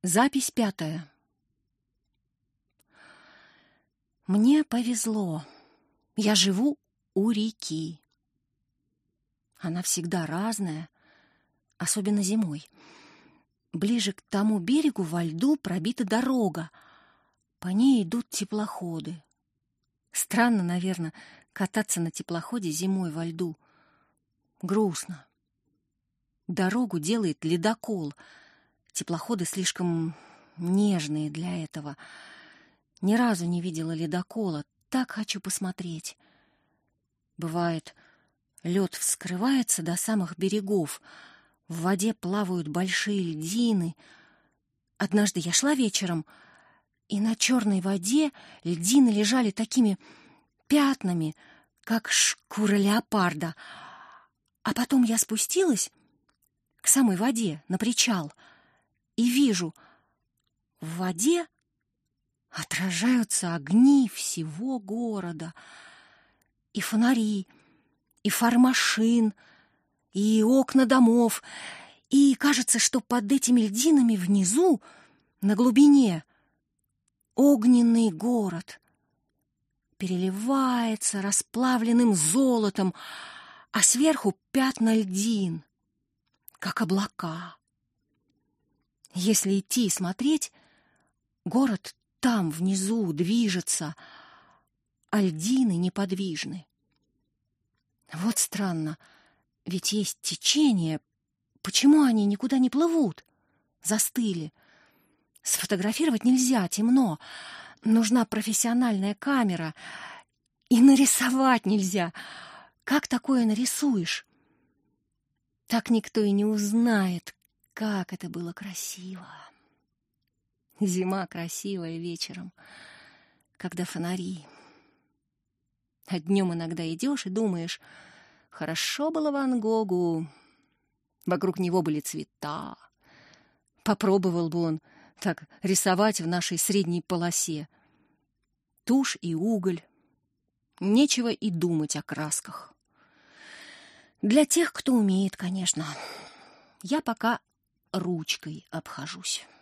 Запись 5. Мне повезло. Я живу у реки. Она всегда разная, особенно зимой. Ближе к тому берегу во льду пробита дорога. По ней идут теплоходы. Странно, наверное, кататься на теплоходе зимой во льду. Грустно. Дорогу делает ледокол. Теплоходы слишком нежные для этого. Ни разу не видела ледокола. Так хочу посмотреть. Бывает, лед вскрывается до самых берегов. В воде плавают большие льдины. Однажды я шла вечером, и на черной воде льдины лежали такими пятнами, как шкура леопарда. А потом я спустилась к самой воде, на причал, и вижу, в воде отражаются огни всего города. И фонари, и фары машин, и окна домов. И кажется, что под этими льдинами внизу, на глубине, огненный город переливается расплавленным золотом, а сверху пятна льдин, как облака. Если идти и смотреть, город там внизу движется, а льдины неподвижны. Вот странно, ведь есть течение. Почему они никуда не плывут? Застыли. Сфотографировать нельзя, темно. Нужна профессиональная камера. И нарисовать нельзя. Как такое нарисуешь? Так никто и не узнает, как это было красиво. Зима красивая вечером, когда фонари. А днем иногда идешь и думаешь, хорошо было Ван Гогу. Вокруг него были цвета. Попробовал бы он так рисовать в нашей средней полосе. Тушь и уголь. Нечего и думать о красках. Для тех, кто умеет, конечно. Я пока ручкой обхожусь.